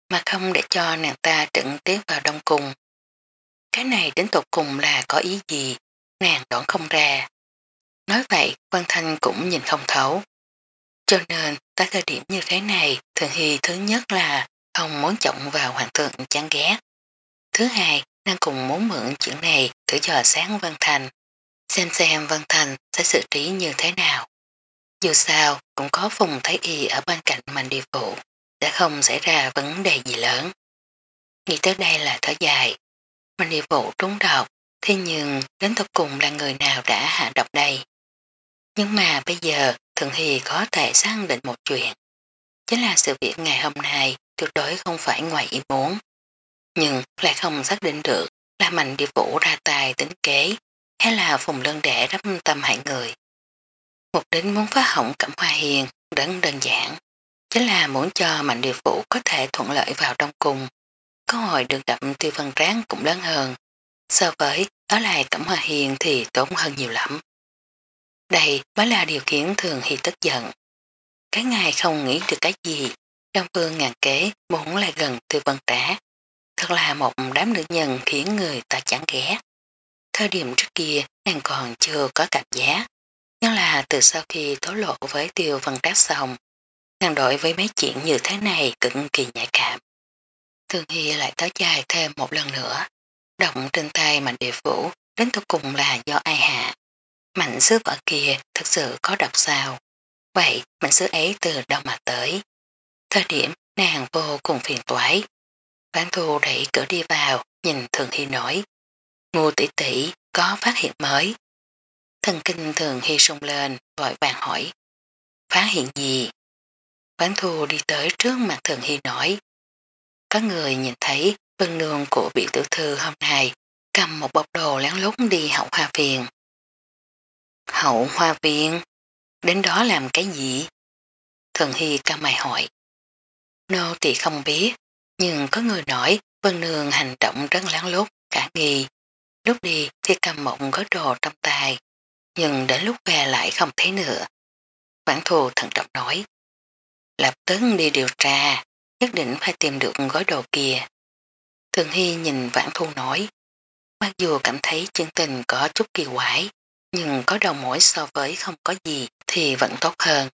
mà không để cho nàng ta trực tiếp vào đông cung. Cái này đến tột cùng là có ý gì, nàng đoán không ra. Nói vậy Văn Thanh cũng nhìn không thấu. Cho nên tại thời điểm như thế này Thường Hy thứ nhất là không muốn trọng vào hoàng thượng chán ghét. Thứ hai, nàng cùng muốn mượn chuyện này thử dò sáng Văn Thành, xem xem Văn Thành sẽ xử trí như thế nào. Dù sao cũng có Phùng Thái Y ở bên cạnh Mạnh Địa Phụ, sẽ không xảy ra vấn đề gì lớn. Nghĩ tới đây là thở dài. Mạnh Địa Phụ trúng độc, thế nhưng đến cuối cùng là người nào đã hạ độc đây. Nhưng mà bây giờ Thường Hy có thể xác định một chuyện. Chính là sự việc ngày hôm nay tuyệt đối không phải ngoài ý muốn. Nhưng lại không xác định được là Mạnh Địa Vũ ra tài tính kế hay là Phùng Lân Đệ đắp tâm hại người. Mục đích muốn phá hỏng Cẩm Hoa Hiền rất đơn giản, chính là muốn cho Mạnh Địa Vũ có thể thuận lợi vào Đông Cung. Cơ hội được gặp Tiêu Văn Tráng cũng lớn hơn, so với ở lại Cẩm Hoa Hiền thì tốn hơn nhiều lắm. Đây mới là điều khiến Thường Hy tức giận. Cái ngài không nghĩ được cái gì, trong phương ngàn kế muốn lại gần Tiêu Văn Trá. Thật là một đám nữ nhân khiến người ta chán ghét. Thời điểm trước kia nàng còn chưa có cảm giác, nhưng là từ sau khi thổ lộ với Tiêu Văn Trác xong, nàng đổi với mấy chuyện như thế này cực kỳ nhạy cảm. Thường Hy lại thở dài thêm một lần nữa, động trên tay Mạnh Địa Vũ đến cuối cùng là do ai hạ. Mạnh sứ vợ kia thật sự có độc sao. Vậy mạnh sứ ấy từ đâu mà tới? Thời điểm nàng vô cùng phiền toái. Vãn Thu đẩy cửa đi vào, nhìn Thường Hy nói, Ngô tỷ tỷ có phát hiện mới. Thần kinh Thường Hy sung lên, vội vàng hỏi, phát hiện gì? Vãn Thu đi tới trước mặt Thường Hy nói, có người nhìn thấy vân nương của vị tiểu thư hôm nay cầm một bọc đồ lén lút đi hậu hoa viện. Hậu hoa viện? Đến đó làm cái gì? Thường Hy cao mày hỏi. Nô thì không biết, nhưng có người nói vân nương hành động rất lén lút, cả nghi. Lúc đi thì cầm một gói đồ trong tay, nhưng đến lúc về lại không thấy nữa. Vãn Thù thận trọng nói, lập tức đi điều tra, nhất định phải tìm được gói đồ kia. Thường Hy nhìn Vãn Thù nói, mặc dù cảm thấy chương tình có chút kỳ quái, nhưng có đầu mối so với không có gì thì vẫn tốt hơn.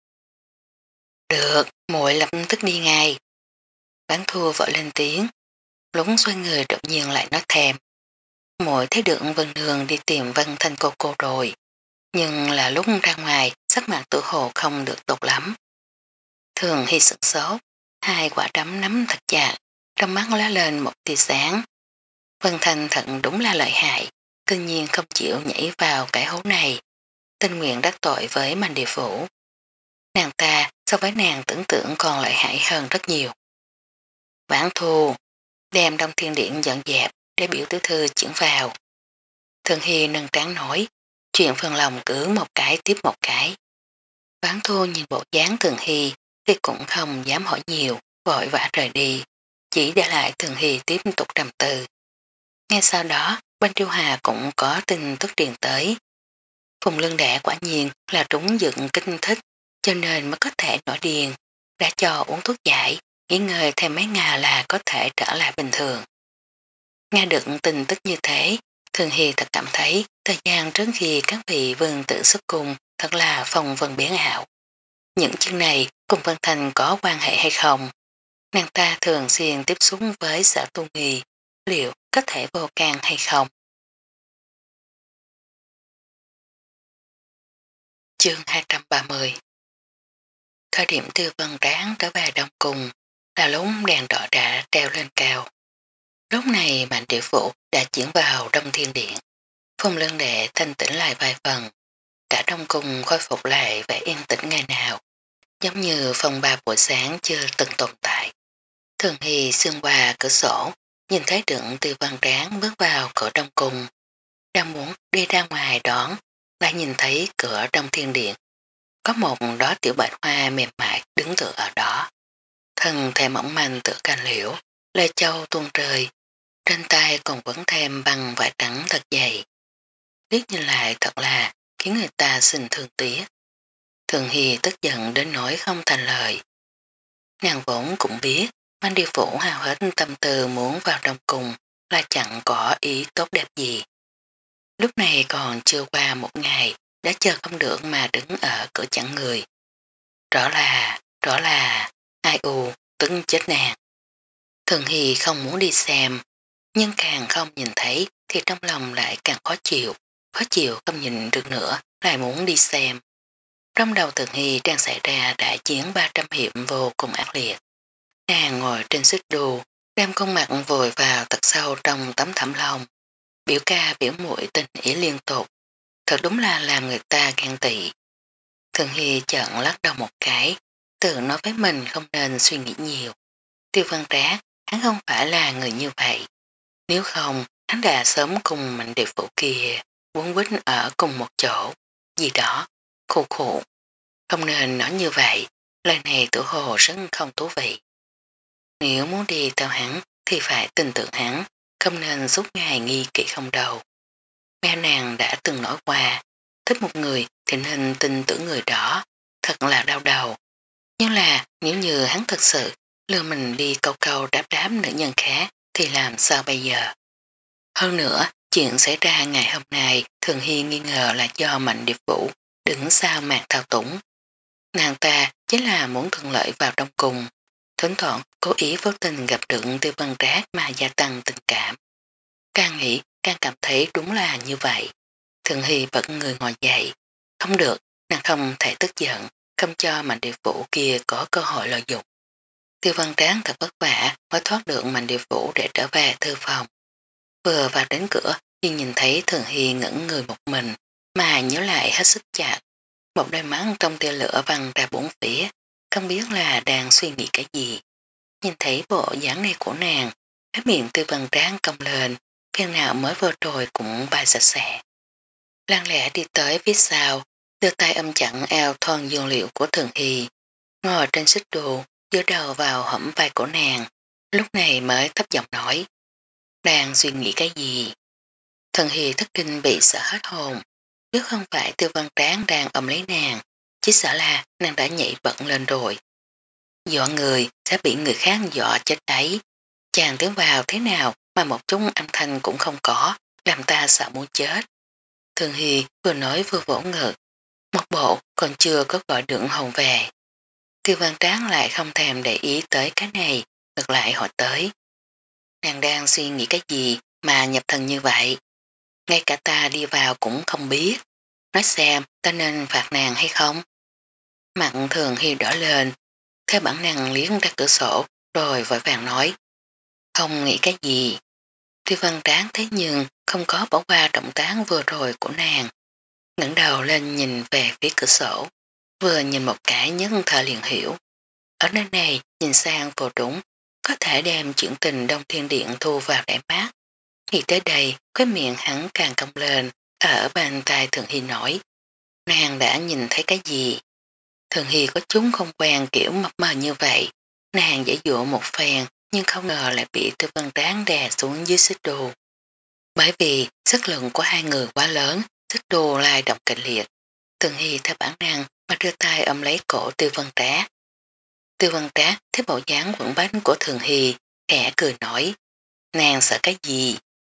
Được, muội lập tức đi ngay. Vãn Thù vội lên tiếng, lúng xoay người đột nhiên lại nói thèm. Muội thấy được Vân Nương đi tìm Vân Thanh cô cô rồi, nhưng là lúc ra ngoài sắc mặt tự hồ không được tốt lắm. Thường Hy sửng sốt, hai quả đấm nắm thật chặt, trong mắt lá lên một tia sáng. Vân Thanh thận đúng là lợi hại, cư nhiên không chịu nhảy vào cái hố này, tình nguyện đắc tội với Mạnh Địa Phủ. Nàng ta so với nàng tưởng tượng còn lợi hại hơn rất nhiều. Vãn Thu, đem Đông Thiên Điện dọn dẹp để biểu tứ thư chuyển vào. Thường Hy nâng trán nói, chuyện phần lòng cứ một cái tiếp một cái. Vãn Thu nhìn bộ dáng Thường Hy thì cũng không dám hỏi nhiều, vội vã rời đi, chỉ để lại Thường Hy tiếp tục trầm tư. Ngay sau đó, bên Triêu Hà cũng có tin tức truyền tới. Phùng Lương Đệ quả nhiên là trúng dựng kinh thích, cho nên mới có thể nổi điên, đã cho uống thuốc giải, nghỉ ngơi thêm mấy ngày là có thể trở lại bình thường. Nghe được tin tức như thế, Thường Hy thật cảm thấy thời gian trước khi các vị vương tự xuất cung thật là phong vân biến ảo. Những chuyện này cùng Vân Thành có quan hệ hay không? Nàng ta thường xuyên tiếp xúc với sở tu nghi, liệu có thể vô can hay không? Chương hai trăm ba mươi. Thời điểm Tiêu Vân Tráng trở về Đông Cung là lúc đèn đỏ đã treo lên cao. Lúc này Mạnh Địa Phụ đã chuyển vào Đông Thiên Điện. Phong Lân Đệ thanh tĩnh lại vài phần. Cả Đông Cung khôi phục lại vẻ yên tĩnh ngày nào. Giống như phòng ba buổi sáng chưa từng tồn tại. Thường Hy xuyên qua cửa sổ, nhìn thấy được Tiêu Văn Tráng bước vào cửa Đông Cung. Đang muốn đi ra ngoài đón, lại nhìn thấy cửa Đông Thiên Điện. Có một đó tiểu bạch hoa mềm mại đứng tựa ở đó. Thân thể mỏng manh tựa cành liễu, lê châu tuôn trời. Trên tay còn vẫn thêm bằng vải trắng thật dày. Liếc nhìn lại thật là khiến người ta xin thương tiếc. Thường Hy tức giận đến nỗi không thành lời. Nàng vốn cũng biết Văn Điều Vũ hào hết tâm tư muốn vào trong cùng là chẳng có ý tốt đẹp gì. Lúc này còn chưa qua một ngày đã chờ không được mà đứng ở cửa chặn người. Rõ là, rõ là, ai u, tức chết nàng. Thường Hy không muốn đi xem, nhưng càng không nhìn thấy thì trong lòng lại càng khó chịu, khó chịu không nhìn được nữa, lại muốn đi xem. Trong đầu Thường Hy đang xảy ra đại chiến ba trăm hiệp vô cùng ác liệt. Nàng ngồi trên xích đu, đem con mặt vùi vào thật sâu trong tấm thảm lông. Biểu ca biểu muội tình ý liên tục, thật đúng là làm người ta ghen tị. Thường Hy chợt lắc đầu một cái, tự nói với mình không nên suy nghĩ nhiều. Tiêu Văn Trác, hắn không phải là người như vậy. Nếu không, hắn đã sớm cùng Mạnh Điệp Vũ kia quấn quýt ở cùng một chỗ. Gì đó, khổ khổ. Không nên nói như vậy, lời này tự hồ rất không thú vị. Nếu muốn đi theo hắn thì phải tin tưởng hắn, không nên suốt ngày nghi kỵ không đầu. Mẹ nàng đã từng nói qua, thích một người thì nên tin tưởng người đó, thật là đau đầu. Nhưng là nếu như hắn thật sự lừa mình đi câu câu đáp đáp nữ nhân khác thì làm sao bây giờ? Hơn nữa, chuyện xảy ra ngày hôm nay Thường Hy nghi ngờ là do Mạnh Điệp Vũ đứng sau màn thao túng. Nàng ta chính là muốn thuận lợi vào trong cùng, thỉnh thoảng cố ý vô tình gặp được Tiêu Văn Trác mà gia tăng tình cảm. Càng nghĩ, càng cảm thấy đúng là như vậy. Thường Hy bật người ngồi dậy. Không được, nàng không thể tức giận, không cho Mạnh Điệp Vũ kia có cơ hội lợi dụng. Tiêu Văn Tráng thật vất vả mới thoát được Mạnh Điệp Vũ để trở về thư phòng. Vừa vào đến cửa thì nhìn thấy Thường Hy ngẩn người một mình mà nhớ lại hết sức chặt. Một đôi mắt trong tia lửa văng ra bốn phía, không biết là đang suy nghĩ cái gì. Nhìn thấy bộ dáng này của nàng, cái miệng Tiêu Văn Tráng cong lên, phen nào mới vừa rồi cũng bay sạch sẽ. Lăng lẽ đi tới phía sau, đưa tay ôm chặn eo thon dương liệu của Thường Hy, ngồi trên xích đu, đưa đầu vào hõm vai của nàng, lúc này mới thấp giọng nói. Đang suy nghĩ cái gì? Thường Hy thất kinh bị sợ hết hồn, nếu không phải Tiêu Văn Tráng đang ôm lấy nàng, chỉ sợ là nàng đã nhảy bận lên rồi. Dọa người sẽ bị người khác dọa chết ấy. Chàng tiến vào thế nào mà một chút âm thanh cũng không có, làm ta sợ muốn chết. Thường Hy vừa nói vừa vỗ ngực, một bộ còn chưa có gọi được hồn về. Tiêu Văn Tráng lại không thèm để ý tới cái này, ngược lại hỏi tới. Nàng đang suy nghĩ cái gì mà nhập thần như vậy? Ngay cả ta đi vào cũng không biết. Nói xem ta nên phạt nàng hay không? Mặn Thường Hy đỏ lên, theo bản năng liếng ra cửa sổ, rồi vội vàng nói. Không nghĩ cái gì. Tiêu Văn Tráng thế nhưng không có bỏ qua động tác vừa rồi của nàng. Ngẩng đầu lên nhìn về phía cửa sổ, vừa nhìn một cái nhất thờ liền hiểu. Ở nơi này nhìn sang vô đúng, có thể đem chuyện tình Đông Thiên Điện thu vào đáy mắt. Nghĩ tới đây, cái miệng hắn càng cong lên, ở bàn tay Thường Hy nói. Nàng đã nhìn thấy cái gì? Thường Hy có chúng không quen kiểu mập mờ như vậy. Nàng giải dụa một phen, nhưng không ngờ lại bị Tư Văn Tráng đè xuống dưới xích đu. Bởi vì sức lượng của hai người quá lớn, xích đu lai động kịch liệt. Thường Hy theo bản năng mà đưa tay ôm lấy cổ Tiêu Văn Trác. Tiêu Văn Trác thấy bộ dáng quẩn bánh của Thường Hy, khẽ cười nói. Nàng sợ cái gì?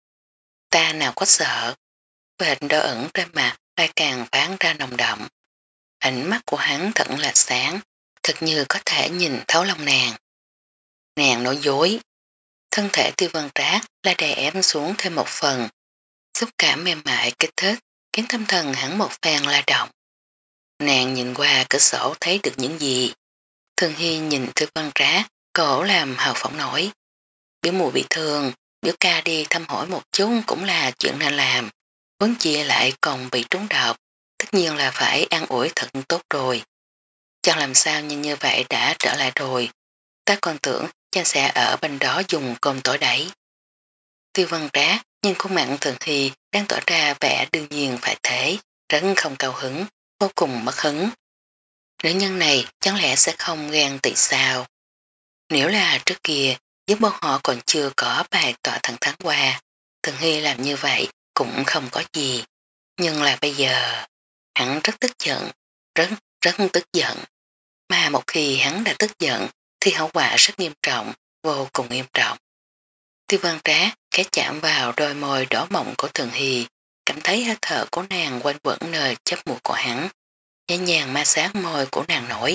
Ta nào có sợ. Vệt đỏ ẩn trên mặt lại càng phán ra nồng đậm. Ánh mắt của hắn thật là sáng, thật như có thể nhìn thấu lòng nàng. Nàng nói dối. Thân thể Tiêu Văn Trác lại đè ém xuống thêm một phần. Xúc cảm mềm mại kích thích, khiến tâm thần hắn một phen la động. Nàng nhìn qua cửa sổ thấy được những gì. Thường Hy nhìn Tiêu Văn Trác, cổ làm hào phóng nổi. Biểu mùi bị thương, biểu ca đi thăm hỏi một chút cũng là chuyện nên làm. Vốn chia lại còn bị trúng độc, tất nhiên là phải ăn ủi thật tốt rồi. Chẳng làm sao nhìn như vậy đã trở lại rồi. Ta còn tưởng chàng sẽ ở bên đó dùng cơm tỏi đẩy. Tiêu Văn Trác nhưng khuôn mặt Thường Hy đang tỏ ra vẻ đương nhiên phải thế, rất không cao hứng, vô cùng mất hứng. Nữ nhân này chẳng lẽ sẽ không ghen tị sao? Nếu là trước kia, giúp bọn họ còn chưa có bài tọa thẳng thắn qua, Thường Hy làm như vậy cũng không có gì. Nhưng là bây giờ, hắn rất tức giận, rất, rất tức giận. Mà một khi hắn đã tức giận thì hậu quả rất nghiêm trọng, vô cùng nghiêm trọng. Tiêu Văn Trá khẽ chạm vào đôi môi đỏ mọng của Thường Hy, cảm thấy hơi thở của nàng quanh quẩn nơi chấp mũi của hắn, nhẹ nhàng ma sát môi của nàng nổi.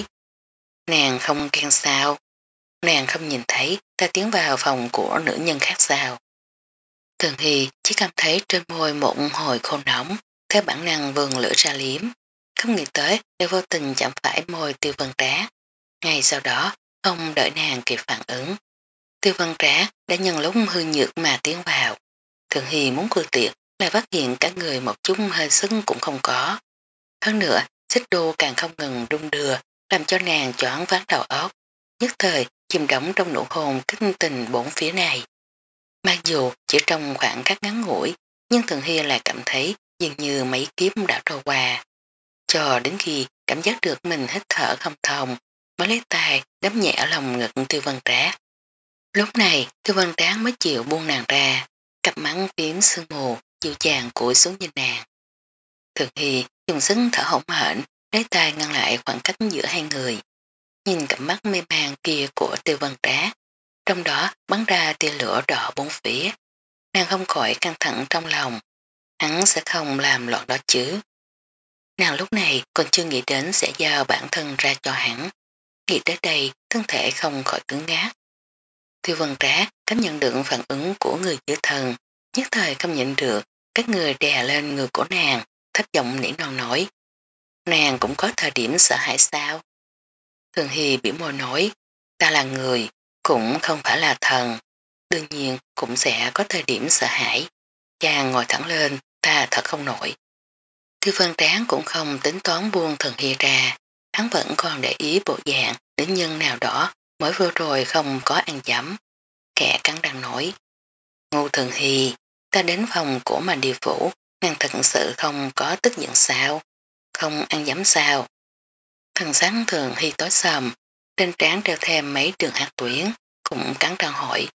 Nàng không ghen sao, nàng không nhìn thấy ta tiến vào phòng của nữ nhân khác sao. Thường Hy chỉ cảm thấy trên môi một hồi khô nóng, theo bản năng vườn lửa ra liếm, không nghĩ tới để vô tình chạm phải môi Tiêu Văn Trá. Ngay sau đó, không đợi nàng kịp phản ứng. Tiêu Văn Trá đã nhân lúc hư nhược mà tiến vào. Thường Hy muốn cưa tiệt là phát hiện cả người một chút hơi sức cũng không có. Hơn nữa, xích đô càng không ngừng đung đưa, làm cho nàng choáng váng đầu óc. Nhất thời, chìm đóng trong nụ hôn kinh tình bốn phía này. Mặc dù chỉ trong khoảng khắc ngắn ngủi, nhưng Thường Hy lại cảm thấy dường như mấy kiếp đã trôi qua. Cho đến khi cảm giác được mình hít thở không thông, mới lấy tay đấm nhẹ ở lòng ngực Tiêu Văn Trá. Lúc này Tiêu Văn Trá mới chịu buông nàng ra, cặp mắt tím sương mù, dịu dàng cúi xuống nhìn nàng. Thường Hy dùng sức thở hổn hển, lấy tay ngăn lại khoảng cách giữa hai người. Nhìn cặp mắt mê man kia của Tiêu Văn Trá, trong đó bắn ra tia lửa đỏ bốn phía. Nàng không khỏi căng thẳng trong lòng, hắn sẽ không làm loạn đó chứ. Nàng lúc này còn chưa nghĩ đến sẽ giao bản thân ra cho hắn. Nghĩ tới đây, thân thể không khỏi cứng ngát. Tiêu Vân Trá cảm nhận được phản ứng của người chữ thần, nhất thời không nhịn được, các người đè lên người của nàng, thấp giọng nỉ non nói. Nàng cũng có thời điểm sợ hãi sao? Thường Hy biểu môi nói, ta là người, cũng không phải là thần, đương nhiên cũng sẽ có thời điểm sợ hãi. Chàng ngồi thẳng lên, ta thật không nổi. Tiêu Vân Tráng cũng không tính toán buông Thường Hy ra, hắn vẫn còn để ý bộ dạng đến nhân nào đó mới vừa rồi không có ăn dấm. Kẻ cắn răng nổi. Ngô Thường Hy, ta đến phòng của Mạnh Địa Phủ, nàng thật sự không có tức giận sao, không ăn dấm sao. Thần sáng Thường Hy tối sầm, trên trán treo thêm mấy đường hạt tuyến, cũng cắn răng hỏi.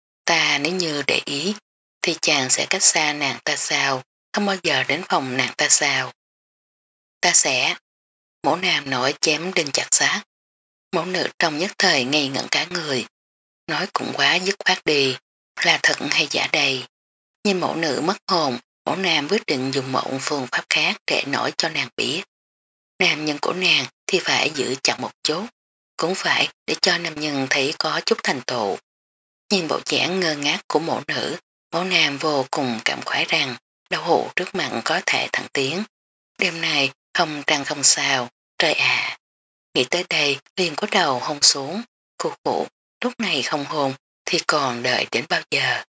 Ta nếu như để ý, thì chàng sẽ cách xa nàng ta sao, không bao giờ đến phòng nàng ta sao. Ta sẽ, mẫu nam nổi chém đinh chặt sát. Mẫu nữ trong nhất thời ngây ngẩn cả người, nói cũng quá dứt khoát đi, là thật hay giả đây. Nhưng mẫu nữ mất hồn, mẫu nam quyết định dùng một phương pháp khác để nói cho nàng biết. Nam nhân của nàng thì phải giữ chặt một chút, cũng phải để cho nam nhân thấy có chút thành tựu. Nhìn bộ dáng ngơ ngác của mẫu nữ, mẫu nam vô cùng cảm khoái rằng đau hụ trước mặt có thể thẳng tiến. Đêm này không trăng không sao, trời à. Nghĩ tới đây liền có đầu hôn xuống, cô phụ, lúc này không hôn thì còn đợi đến bao giờ.